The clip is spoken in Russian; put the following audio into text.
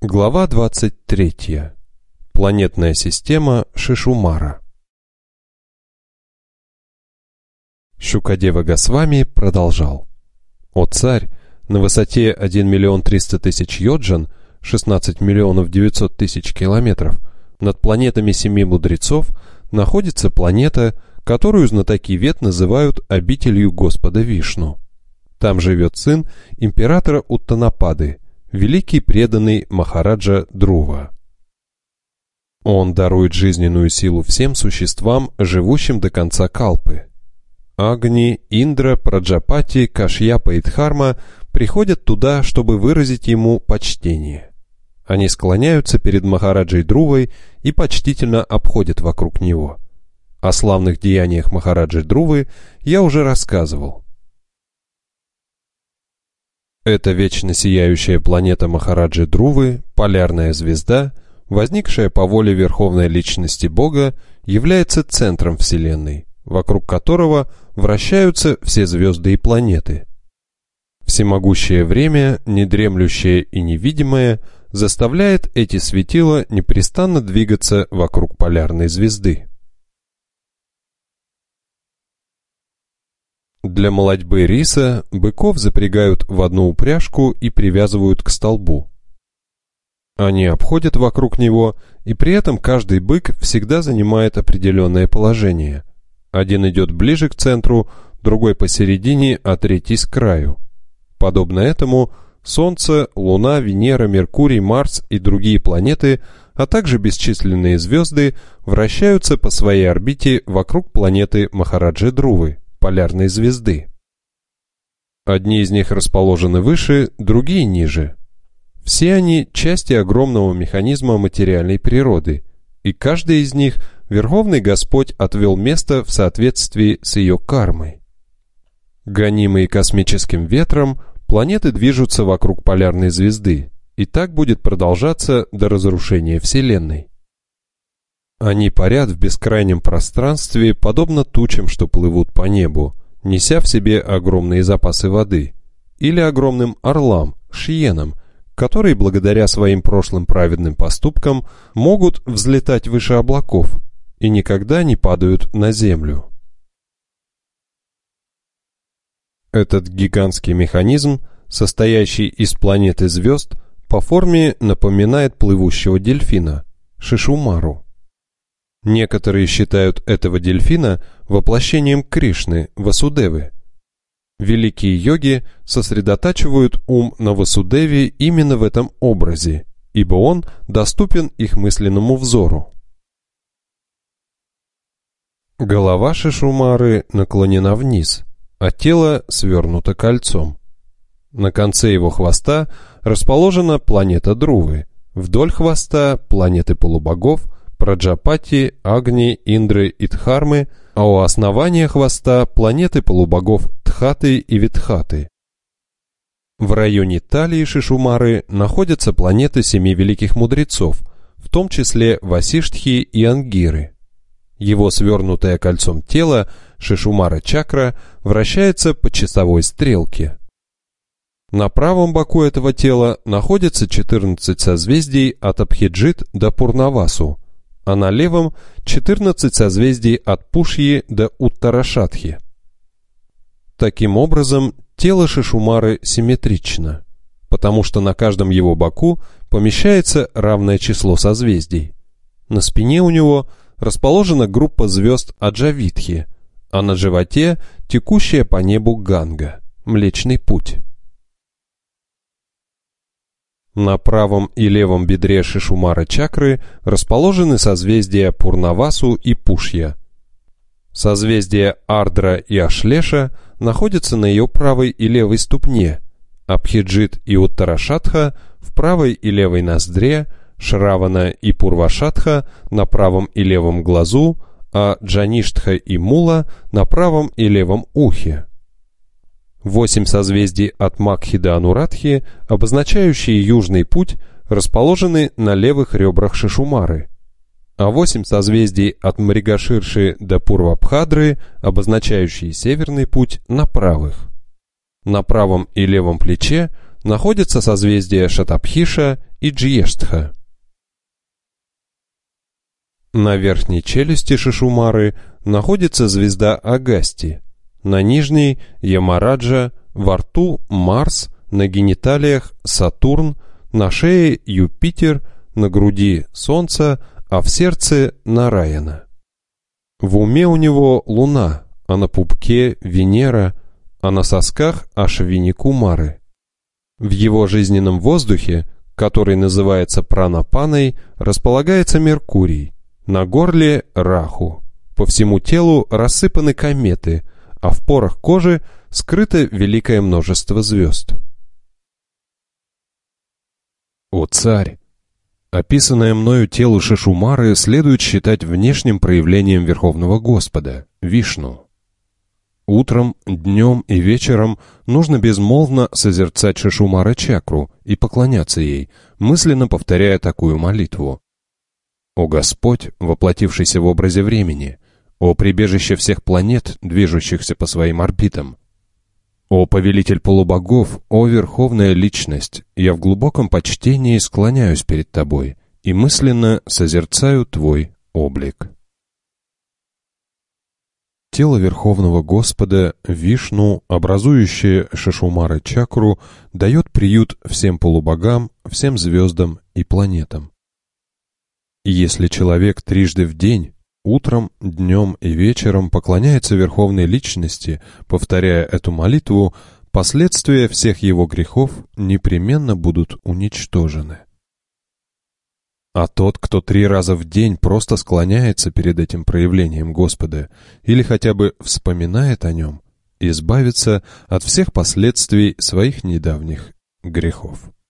Глава 23. Планетная система Шишумара. Шукадева Госвами продолжал. «О царь, на высоте 1 300 000 йоджан, 16 900 000 километров, над планетами семи мудрецов находится планета, которую знатоки Вед называют обителью Господа Вишну. Там живет сын императора Уттанапады, великий преданный Махараджа Друва. Он дарует жизненную силу всем существам, живущим до конца калпы. Агни, Индра, Праджапати, Кашьяпа и Дхарма приходят туда, чтобы выразить ему почтение. Они склоняются перед Махараджей Друвой и почтительно обходят вокруг него. О славных деяниях Махараджи Друвы я уже рассказывал. Эта вечно сияющая планета Махараджи Друвы, полярная звезда, возникшая по воле Верховной Личности Бога, является центром Вселенной, вокруг которого вращаются все звезды и планеты. Всемогущее время, недремлющее и невидимое, заставляет эти светила непрестанно двигаться вокруг полярной звезды. Для молодьбы риса быков запрягают в одну упряжку и привязывают к столбу. Они обходят вокруг него, и при этом каждый бык всегда занимает определенное положение. Один идет ближе к центру, другой посередине, а третий с краю. Подобно этому Солнце, Луна, Венера, Меркурий, Марс и другие планеты, а также бесчисленные звезды вращаются по своей орбите вокруг планеты Махараджи Друвы, полярной звезды. Одни из них расположены выше, другие ниже. Все они части огромного механизма материальной природы, и каждый из них Верховный Господь отвел место в соответствии с ее кармой. Гонимые космическим ветром, планеты движутся вокруг полярной звезды, и так будет продолжаться до разрушения Вселенной. Они парят в бескрайнем пространстве, подобно тучам, что плывут по небу, неся в себе огромные запасы воды, или огромным орлам, шиенам, которые благодаря своим прошлым праведным поступкам могут взлетать выше облаков и никогда не падают на землю. Этот гигантский механизм, состоящий из планет и звезд, по форме напоминает плывущего дельфина – Шишумару. Некоторые считают этого дельфина воплощением Кришны, Васудевы. Великие йоги сосредотачивают ум на Васудеве именно в этом образе, ибо он доступен их мысленному взору. Голова Шишумары наклонена вниз, а тело свернуто кольцом. На конце его хвоста расположена планета Друвы, вдоль хвоста планеты полубогов Праджапати, Агни, Индры и Дхармы, а у основания хвоста планеты полубогов Тхаты и Витхаты. В районе талии Шишумары находятся планеты семи великих мудрецов, в том числе Васиштхи и Ангиры. Его свернутое кольцом тело, Шишумара-чакра, вращается по часовой стрелке. На правом боку этого тела находится 14 созвездий от Абхиджит до Пурнавасу, а на левом 14 созвездий от Пушьи до Уттарашатхи. Таким образом, тело Шишумары симметрично, потому что на каждом его боку помещается равное число созвездий. На спине у него расположена группа звезд Аджавитхи, а на животе текущая по небу Ганга, Млечный Путь. На правом и левом бедре Шишумара-чакры расположены созвездия Пурнавасу и Пушья. Созвездия Ардра и Ашлеша находятся на ее правой и левой ступне, Абхиджит и Уттарашатха в правой и левой ноздре, Шравана и Пурвашатха на правом и левом глазу, а Джаништха и Мула на правом и левом ухе. 8 созвездий от Макхи до Анурадхи, обозначающие южный путь, расположены на левых ребрах Шишумары, а 8 созвездий от Мригаширши до Пурвабхадры, обозначающие северный путь, на правых. На правом и левом плече находятся созвездия Шатабхиша и Джьештха. На верхней челюсти Шишумары находится звезда Агасти, на нижней – Ямараджа, во рту – Марс, на гениталиях – Сатурн, на шее – Юпитер, на груди – Солнце, а в сердце – Нараяна. В уме у него Луна, а на пупке – Венера, а на сосках – Ашвини-Кумары. В его жизненном воздухе, который называется пранапаной, располагается Меркурий, на горле – Раху, по всему телу рассыпаны кометы, а в порах кожи скрыто великое множество звезд. О царь! Описанное мною тело Шишумары следует считать внешним проявлением Верховного Господа, Вишну. Утром, днем и вечером нужно безмолвно созерцать Шишумара-чакру и поклоняться ей, мысленно повторяя такую молитву. «О Господь, воплотившийся в образе времени! О прибежище всех планет, движущихся по своим орбитам! О повелитель полубогов, о верховная личность! Я в глубоком почтении склоняюсь перед Тобой и мысленно созерцаю Твой облик». Тело Верховного Господа, Вишну, образующее Шишумара-чакру, дает приют всем полубогам, всем звездам и планетам. И если человек трижды в день, утром, днем и вечером поклоняется Верховной Личности, повторяя эту молитву, последствия всех его грехов непременно будут уничтожены. А тот, кто 3 раза в день просто склоняется перед этим проявлением Господа или хотя бы вспоминает о нем, избавится от всех последствий своих недавних грехов.